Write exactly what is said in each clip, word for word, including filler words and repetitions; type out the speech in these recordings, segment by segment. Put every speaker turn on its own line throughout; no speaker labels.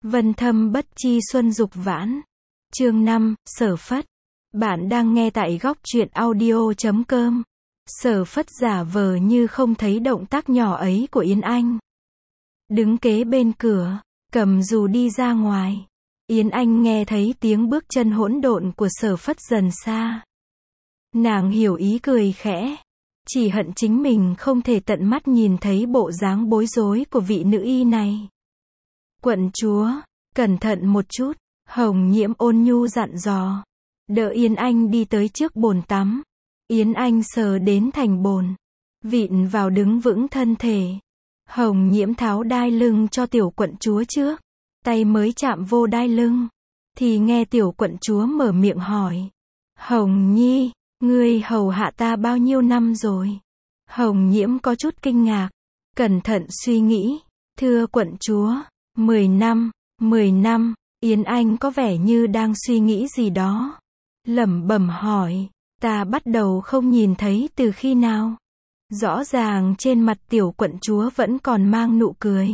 Vân thâm bất chi xuân dục vãn. Chương năm, Sở Phất. Bạn đang nghe tại góc truyện audio chấm com. Sở Phất giả vờ như không thấy động tác nhỏ ấy của Yến Anh. Đứng kế bên cửa, cầm dù đi ra ngoài. Yến Anh nghe thấy tiếng bước chân hỗn độn của Sở Phất dần xa. Nàng hiểu ý cười khẽ. Chỉ hận chính mình không thể tận mắt nhìn thấy bộ dáng bối rối của vị nữ y này. Quận chúa, cẩn thận một chút, Hồng Nhiễm ôn nhu dặn dò. Đỡ Yến Anh đi tới trước bồn tắm. Yến Anh sờ đến thành bồn, vịn vào đứng vững thân thể. Hồng Nhiễm tháo đai lưng cho tiểu quận chúa trước. Tay mới chạm vô đai lưng, thì nghe tiểu quận chúa mở miệng hỏi. Hồng Nhi, ngươi hầu hạ ta bao nhiêu năm rồi? Hồng Nhiễm có chút kinh ngạc, cẩn thận suy nghĩ. Thưa quận chúa, mười năm, mười năm. Yến Anh có vẻ như đang suy nghĩ gì đó. Lẩm bẩm hỏi, ta bắt đầu không nhìn thấy từ khi nào? Rõ ràng trên mặt tiểu quận chúa vẫn còn mang nụ cười.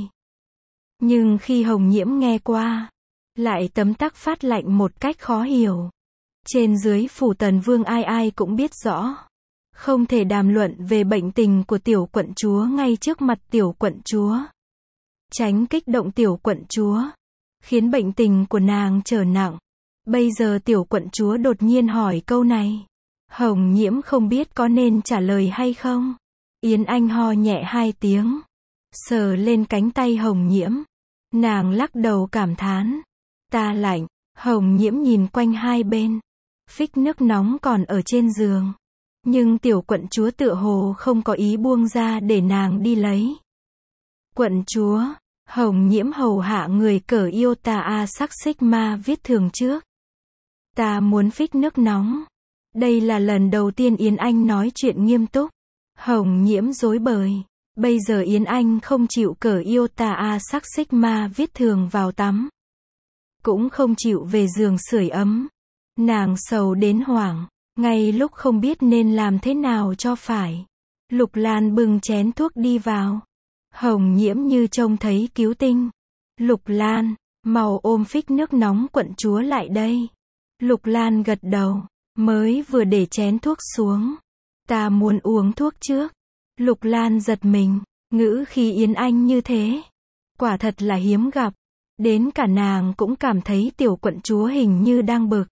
Nhưng khi Hồng Nhiễm nghe qua, lại tấm tắc phát lạnh một cách khó hiểu. Trên dưới phủ Tần Vương ai ai cũng biết rõ. Không thể đàm luận về bệnh tình của tiểu quận chúa ngay trước mặt tiểu quận chúa. Tránh kích động tiểu quận chúa, khiến bệnh tình của nàng trở nặng. Bây giờ tiểu quận chúa đột nhiên hỏi câu này. Hồng Nhiễm không biết có nên trả lời hay không. Yến Anh ho nhẹ hai tiếng, sờ lên cánh tay Hồng Nhiễm. Nàng lắc đầu cảm thán. Ta lạnh. Hồng Nhiễm nhìn quanh hai bên. Phích nước nóng còn ở trên giường. Nhưng tiểu quận chúa tựa hồ không có ý buông ra để nàng đi lấy. Quận chúa, Hồng Nhiễm hầu hạ người cởi yêu tà a sắc xích ma viết thường trước. Ta muốn phích nước nóng. Đây là lần đầu tiên Yến Anh nói chuyện nghiêm túc. Hồng Nhiễm rối bời. Bây giờ Yến Anh không chịu cởi yêu tà a sắc xích ma viết thường vào tắm. Cũng không chịu về giường sưởi ấm. Nàng sầu đến hoảng. Ngay lúc không biết nên làm thế nào cho phải. Lục Lan bưng chén thuốc đi vào. Hồng Nhiễm như trông thấy cứu tinh. Lục Lan, mau ôm phích nước nóng quận chúa lại đây. Lục Lan gật đầu, mới vừa để chén thuốc xuống. Ta muốn uống thuốc trước. Lục Lan giật mình, ngữ khí Yến Anh như thế. Quả thật là hiếm gặp. Đến cả nàng cũng cảm thấy tiểu quận chúa hình như đang bực.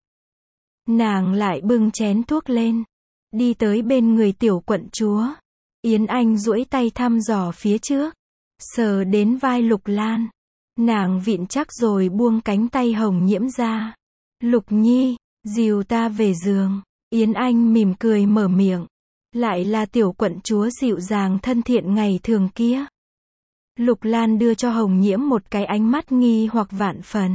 Nàng lại bưng chén thuốc lên, đi tới bên người tiểu quận chúa. Yến Anh duỗi tay thăm dò phía trước, sờ đến vai Lục Lan. Nàng vịn chắc rồi buông cánh tay Hồng Nhiễm ra. Lục Nhi, dìu ta về giường. Yến Anh mỉm cười mở miệng. Lại là tiểu quận chúa dịu dàng thân thiện ngày thường kia. Lục Lan đưa cho Hồng Nhiễm một cái ánh mắt nghi hoặc vạn phần.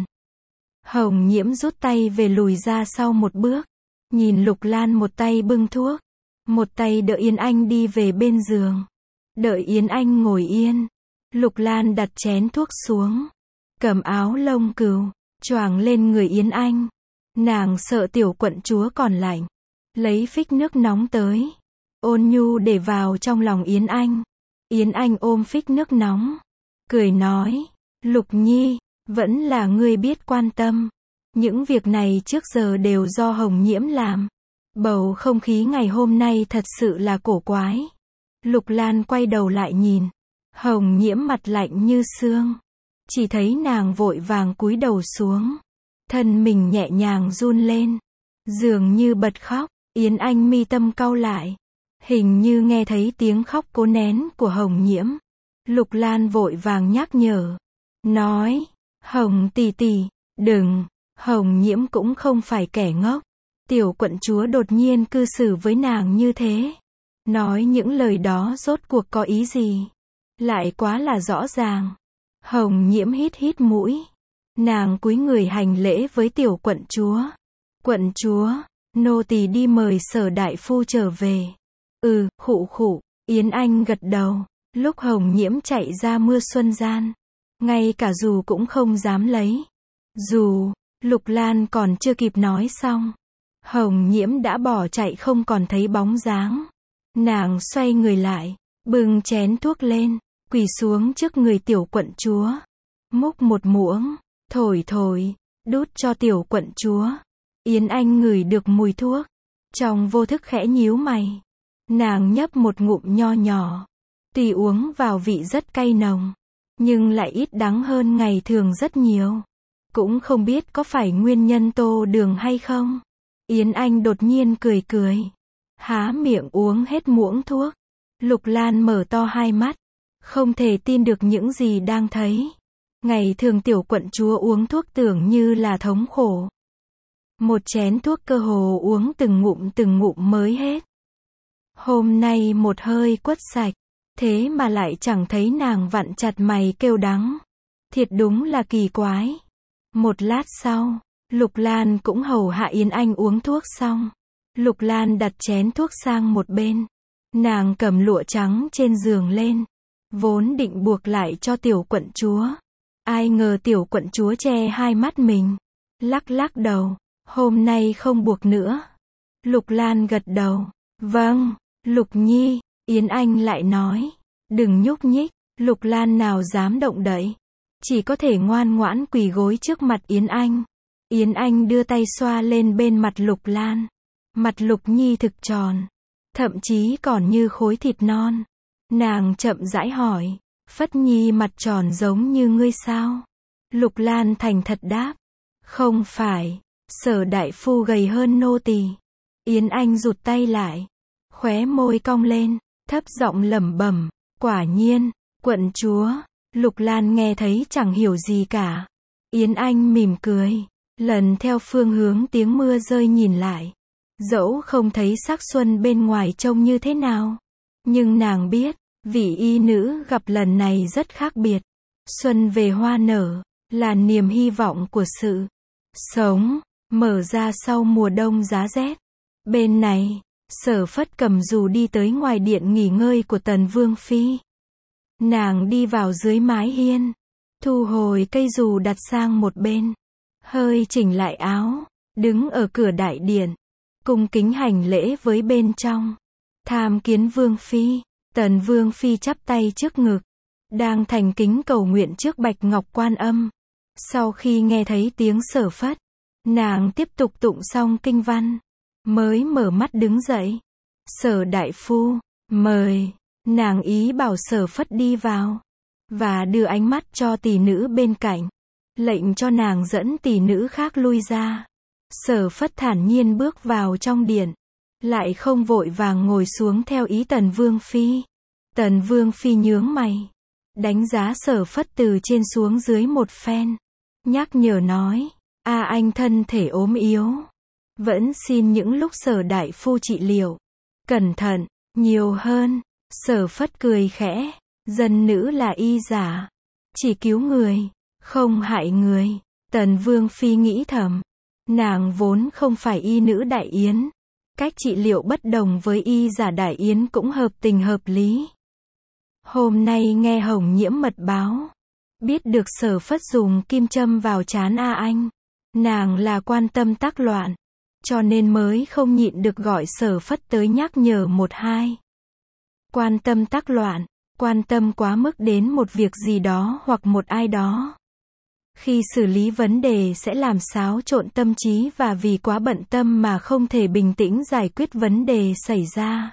Hồng Nhiễm rút tay về lùi ra sau một bước. Nhìn Lục Lan một tay bưng thuốc, một tay đỡ Yến Anh đi về bên giường. Đợi Yến Anh ngồi yên, Lục Lan đặt chén thuốc xuống, cầm áo lông cừu, choàng lên người Yến Anh. Nàng sợ tiểu quận chúa còn lạnh, lấy phích nước nóng tới, ôn nhu để vào trong lòng Yến Anh. Yến Anh ôm phích nước nóng, cười nói, Lục Nhi, vẫn là ngươi biết quan tâm. Những việc này trước giờ đều do Hồng Nhiễm làm. Bầu không khí ngày hôm nay thật sự là cổ quái. Lục Lan quay đầu lại nhìn. Hồng Nhiễm mặt lạnh như xương. Chỉ thấy nàng vội vàng cúi đầu xuống. Thân mình nhẹ nhàng run lên. Dường như bật khóc. Yến Anh mi tâm cau lại. Hình như nghe thấy tiếng khóc cố nén của Hồng Nhiễm. Lục Lan vội vàng nhắc nhở. Nói, Hồng tỷ tỷ, đừng. Hồng Nhiễm cũng không phải kẻ ngốc. Tiểu quận chúa đột nhiên cư xử với nàng như thế. Nói những lời đó rốt cuộc có ý gì? Lại quá là rõ ràng. Hồng Nhiễm hít hít mũi. Nàng cúi người hành lễ với tiểu quận chúa. Quận chúa, nô tỳ đi mời Sở đại phu trở về. Ừ, khụ khụ. Yến Anh gật đầu. Lúc Hồng Nhiễm chạy ra mưa xuân gian, ngay cả dù cũng không dám lấy. Dù, Lục Lan còn chưa kịp nói xong, Hồng Nhiễm đã bỏ chạy không còn thấy bóng dáng. Nàng xoay người lại, bưng chén thuốc lên, quỳ xuống trước người tiểu quận chúa. Múc một muỗng, Thổi thổi, đút cho tiểu quận chúa. Yến Anh ngửi được mùi thuốc. Trong vô thức khẽ nhíu mày. Nàng nhấp một ngụm nho nhỏ. Tuy uống vào vị rất cay nồng, nhưng lại ít đắng hơn ngày thường rất nhiều. Cũng không biết có phải nguyên nhân tô đường hay không. Yến Anh đột nhiên cười cười. Há miệng uống hết muỗng thuốc. Lục Lan mở to hai mắt. Không thể tin được những gì đang thấy. Ngày thường tiểu quận chúa uống thuốc tưởng như là thống khổ. Một chén thuốc cơ hồ uống từng ngụm từng ngụm mới hết. Hôm nay một hơi quất sạch. Thế mà lại chẳng thấy nàng vặn chặt mày kêu đắng. Thiệt đúng là kỳ quái. Một lát sau, Lục Lan cũng hầu hạ Yến Anh uống thuốc xong. Lục Lan đặt chén thuốc sang một bên. Nàng cầm lụa trắng trên giường lên. Vốn định buộc lại cho tiểu quận chúa. Ai ngờ tiểu quận chúa che hai mắt mình. Lắc lắc đầu. Hôm nay không buộc nữa. Lục Lan gật đầu. Vâng, Lục Nhi. Yến Anh lại nói. Đừng nhúc nhích. Lục Lan nào dám động đậy. Chỉ có thể ngoan ngoãn quỳ gối trước mặt Yến Anh. Yến Anh đưa tay xoa lên bên mặt Lục Lan. Mặt Lục Nhi thực tròn. Thậm chí còn như khối thịt non. Nàng chậm rãi hỏi. Phất Nhi mặt tròn giống như ngươi sao? Lục Lan thành thật đáp. Không phải. Sở đại phu gầy hơn nô tỳ. Yến Anh rụt tay lại. Khóe môi cong lên. Thấp giọng lẩm bẩm. Quả nhiên. Quận chúa. Lục Lan nghe thấy chẳng hiểu gì cả. Yến Anh mỉm cười. Lần theo phương hướng tiếng mưa rơi nhìn lại. Dẫu không thấy sắc xuân bên ngoài trông như thế nào. Nhưng nàng biết. Vị y nữ gặp lần này rất khác biệt. Xuân về hoa nở. Là niềm hy vọng của sự sống. Mở ra sau mùa đông giá rét. Bên này. Sở Phất cầm dù đi tới ngoài điện nghỉ ngơi của Tần Vương Phi. Nàng đi vào dưới mái hiên. Thu hồi cây dù đặt sang một bên. Hơi chỉnh lại áo. Đứng ở cửa đại điện. Cung kính hành lễ với bên trong. Tham kiến Vương Phi. Tần Vương Phi chắp tay trước ngực. Đang thành kính cầu nguyện trước Bạch Ngọc Quan Âm. Sau khi nghe thấy tiếng Sở Phất. Nàng tiếp tục tụng xong kinh văn. Mới mở mắt đứng dậy. Sở đại phu. Mời. Nàng ý bảo Sở Phất đi vào. Và đưa ánh mắt cho tỷ nữ bên cạnh. Lệnh cho nàng dẫn tỷ nữ khác lui ra. Sở Phất thản nhiên bước vào trong điện. Lại không vội vàng ngồi xuống theo ý Tần Vương Phi. Tần Vương Phi nhướng mày. Đánh giá Sở Phất từ trên xuống dưới một phen. Nhắc nhở nói. A anh thân thể ốm yếu. Vẫn xin những lúc Sở đại phu trị liệu. Cẩn thận, nhiều hơn. Sở Phất cười khẽ. Dân nữ là y giả. Chỉ cứu người, không hại người. Tần Vương Phi nghĩ thầm. Nàng vốn không phải y nữ đại yến. Cách trị liệu bất đồng với y giả đại yến cũng hợp tình hợp lý. Hôm nay nghe Hồng Nhiễm mật báo. Biết được Sở Phất dùng kim châm vào trán A Anh. Nàng là quan tâm tác loạn. Cho nên mới không nhịn được gọi Sở Phất tới nhắc nhở một hai. Quan tâm tác loạn. Quan tâm quá mức đến một việc gì đó hoặc một ai đó. Khi xử lý vấn đề sẽ làm xáo trộn tâm trí và vì quá bận tâm mà không thể bình tĩnh giải quyết vấn đề xảy ra.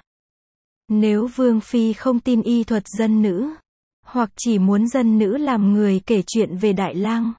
Nếu Vương Phi không tin y thuật dân nữ, hoặc chỉ muốn dân nữ làm người kể chuyện về Đại Lang,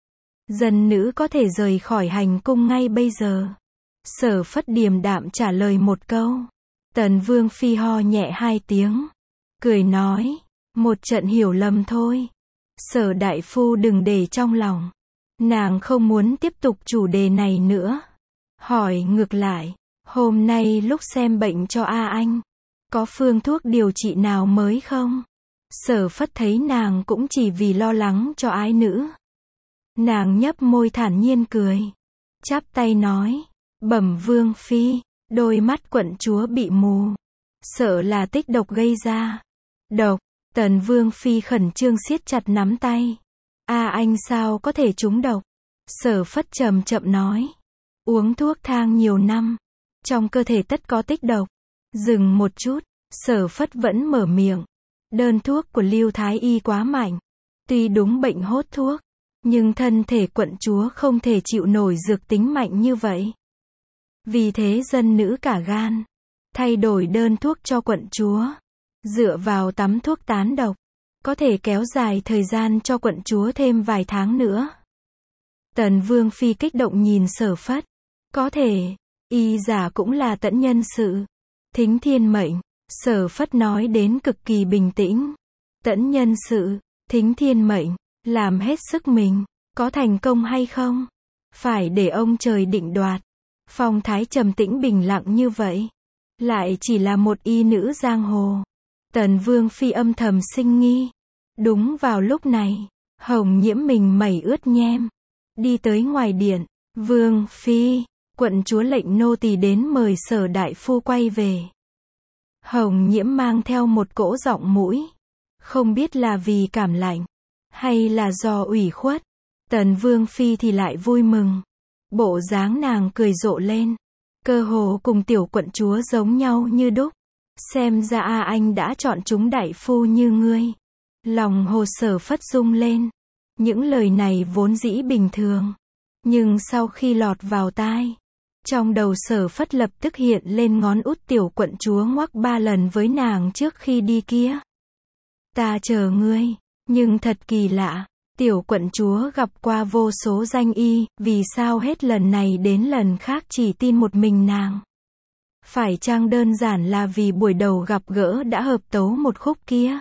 dân nữ có thể rời khỏi hành cung ngay bây giờ. Sở Phất điềm đạm trả lời một câu. Tần Vương Phi ho nhẹ hai tiếng. Cười nói. Một trận hiểu lầm thôi. Sở đại phu đừng để trong lòng. Nàng không muốn tiếp tục chủ đề này nữa. Hỏi ngược lại. Hôm nay lúc xem bệnh cho A Anh. Có phương thuốc điều trị nào mới không? Sở Phất thấy nàng cũng chỉ vì lo lắng cho ái nữ. Nàng nhấp môi thản nhiên cười. Chắp tay nói. Bẩm Vương Phi. Đôi mắt quận chúa bị mù. Sợ là tích độc gây ra. Độc. Tần Vương Phi khẩn trương siết chặt nắm tay. A Anh sao có thể trúng độc? Sở Phất chậm chậm nói. Uống thuốc thang nhiều năm. Trong cơ thể tất có tích độc. Dừng một chút. Sở Phất vẫn mở miệng. Đơn thuốc của Lưu Thái Y quá mạnh. Tuy đúng bệnh hốt thuốc. Nhưng thân thể quận chúa không thể chịu nổi dược tính mạnh như vậy. Vì thế dân nữ cả gan, thay đổi đơn thuốc cho quận chúa. Dựa vào tắm thuốc tán độc, có thể kéo dài thời gian cho quận chúa thêm vài tháng nữa. Tần Vương Phi kích động nhìn Sở Phất. Có thể, y giả cũng là tẫn nhân sự. Thính thiên mệnh, Sở Phất nói đến cực kỳ bình tĩnh. Tẫn nhân sự, thính thiên mệnh, làm hết sức mình, có thành công hay không? Phải để ông trời định đoạt. Phong thái trầm tĩnh bình lặng như vậy, lại chỉ là một y nữ giang hồ. Tần Vương Phi âm thầm sinh nghi. Đúng vào lúc này, Hồng Nhiễm mình mẩy ướt nhem, đi tới ngoài điện. Vương Phi, quận chúa lệnh nô tỳ đến mời Sở đại phu quay về. Hồng Nhiễm mang theo một cỗ giọng mũi, không biết là vì cảm lạnh, hay là do ủy khuất. Tần Vương Phi thì lại vui mừng. Bộ dáng nàng cười rộ lên, cơ hồ cùng tiểu quận chúa giống nhau như đúc. Xem ra A Anh đã chọn chúng đại phu như ngươi. Lòng Hồ Sở Phất rung lên. Những lời này vốn dĩ bình thường, nhưng sau khi lọt vào tai, trong đầu Sở Phất lập tức hiện lên ngón út tiểu quận chúa ngoắc ba lần với nàng trước khi đi kia. Ta chờ ngươi, nhưng thật kỳ lạ. Tiểu quận chúa gặp qua vô số danh y, vì sao hết lần này đến lần khác chỉ tin một mình nàng? Phải chăng đơn giản là vì buổi đầu gặp gỡ đã hợp tấu một khúc kia?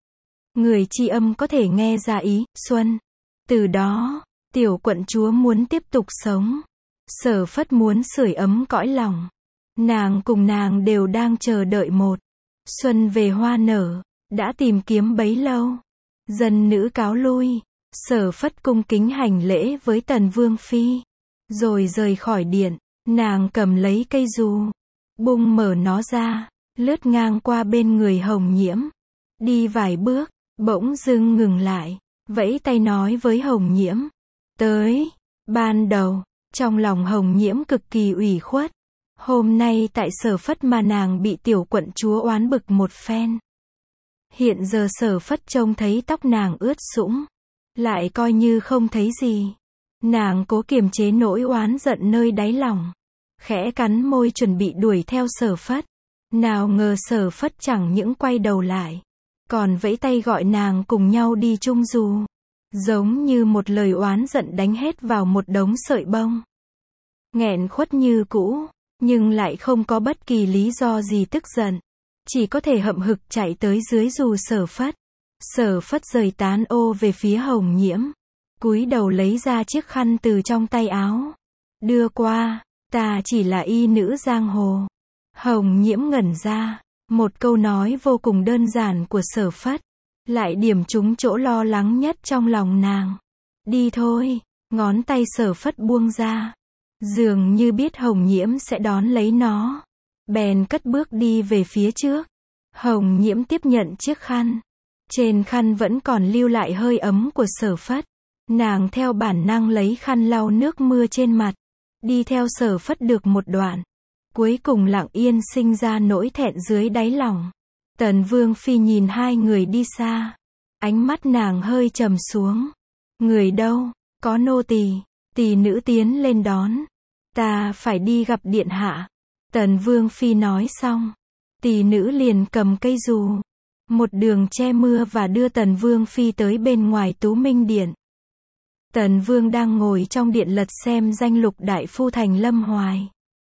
Người tri âm có thể nghe ra ý, xuân. Từ đó, tiểu quận chúa muốn tiếp tục sống. Sở Phất muốn sưởi ấm cõi lòng. Nàng cùng nàng đều đang chờ đợi một xuân về hoa nở, đã tìm kiếm bấy lâu. Dân nữ cáo lui. Sở Phất cung kính hành lễ với Tần Vương Phi, rồi rời khỏi điện. Nàng cầm lấy cây dù, bung mở nó ra, lướt ngang qua bên người Hồng Nhiễm. Đi vài bước, bỗng dưng ngừng lại, vẫy tay nói với Hồng Nhiễm. Tới. Ban đầu, trong lòng Hồng Nhiễm cực kỳ ủy khuất. Hôm nay tại Sở Phất mà nàng bị tiểu quận chúa oán bực một phen. Hiện giờ Sở Phất trông thấy tóc nàng ướt sũng, lại coi như không thấy gì. Nàng cố kiềm chế nỗi oán giận nơi đáy lòng, khẽ cắn môi chuẩn bị đuổi theo Sở Phất. Nào ngờ Sở Phất chẳng những quay đầu lại, còn vẫy tay gọi nàng cùng nhau đi chung dù. Giống như một lời oán giận đánh hết vào một đống sợi bông. Nghẹn khuất như cũ, nhưng lại không có bất kỳ lý do gì tức giận. Chỉ có thể hậm hực chạy tới dưới dù Sở Phất. Sở Phất rời tán ô về phía Hồng Nhiễm, cúi đầu lấy ra chiếc khăn từ trong tay áo, đưa qua. Ta chỉ là y nữ giang hồ. Hồng Nhiễm ngẩn ra. Một câu nói vô cùng đơn giản của Sở Phất, lại điểm trúng chỗ lo lắng nhất trong lòng nàng. Đi thôi. Ngón tay Sở Phất buông ra, dường như biết Hồng Nhiễm sẽ đón lấy nó, bèn cất bước đi về phía trước. Hồng Nhiễm tiếp nhận chiếc khăn. Trên khăn vẫn còn lưu lại hơi ấm của Sở Phất. Nàng theo bản năng lấy khăn lau nước mưa trên mặt, đi theo Sở Phất được một đoạn, cuối cùng lặng yên sinh ra nỗi thẹn dưới đáy lòng. Tần Vương Phi nhìn hai người đi xa, ánh mắt nàng hơi trầm xuống. Người đâu? Có nô tỳ. Tỳ nữ tiến lên đón. Ta phải đi gặp điện hạ. Tần Vương Phi nói xong, tỳ nữ liền cầm cây dù, một đường che mưa và đưa Tần Vương Phi tới bên ngoài Tú Minh Điện. Tần Vương đang ngồi trong điện lật xem danh lục đại phu thành Lâm Hoài.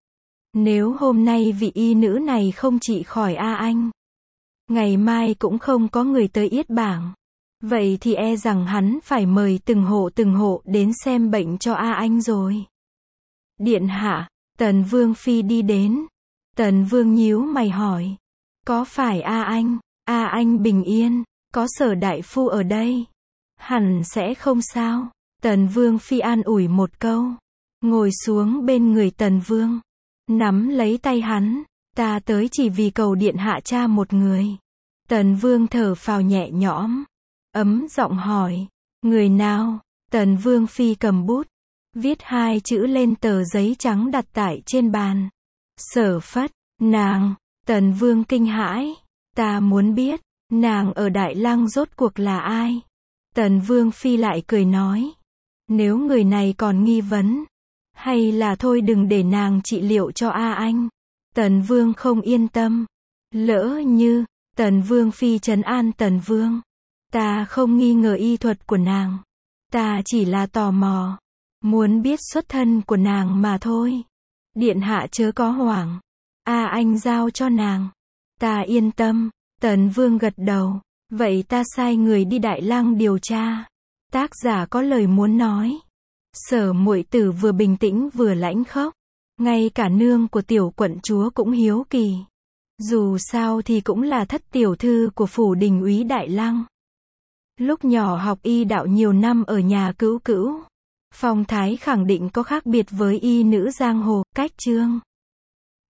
Nếu hôm nay vị y nữ này không trị khỏi A Anh, ngày mai cũng không có người tới yết bảng, vậy thì e rằng hắn phải mời từng hộ từng hộ đến xem bệnh cho A Anh rồi. Điện hạ. Tần Vương Phi đi đến. Tần Vương nhíu mày hỏi. Có phải A Anh? A Anh bình yên. Có Sở đại phu ở đây, hẳn sẽ không sao. Tần Vương Phi an ủi một câu, ngồi xuống bên người Tần Vương, nắm lấy tay hắn. Ta tới chỉ vì cầu điện hạ cha một người. Tần Vương thở phào nhẹ nhõm, ấm giọng hỏi. Người nào? Tần Vương Phi cầm bút, viết hai chữ lên tờ giấy trắng đặt tại trên bàn. Sở Phất. Nàng. Tần Vương kinh hãi. Ta muốn biết, nàng ở Đại Lăng rốt cuộc là ai? Tần Vương Phi lại cười nói. Nếu người này còn nghi vấn, hay là thôi đừng để nàng trị liệu cho A Anh. Tần Vương không yên tâm. Lỡ như, Tần Vương Phi trấn an Tần Vương. Ta không nghi ngờ y thuật của nàng. Ta chỉ là tò mò. Muốn biết xuất thân của nàng mà thôi. Điện hạ chớ có hoảng. A Anh giao cho nàng. Ta yên tâm. Tần Vương gật đầu. Vậy ta sai người đi Đại Lăng điều tra. Tác giả có lời muốn nói. Sở Muội Tử vừa bình tĩnh vừa lãnh khốc. Ngay cả nương của tiểu quận chúa cũng hiếu kỳ. Dù sao thì cũng là thất tiểu thư của phủ đình úy Đại Lăng. Lúc nhỏ học y đạo nhiều năm ở nhà Cữu Cữu. Phong thái khẳng định có khác biệt với y nữ giang hồ, cách trương.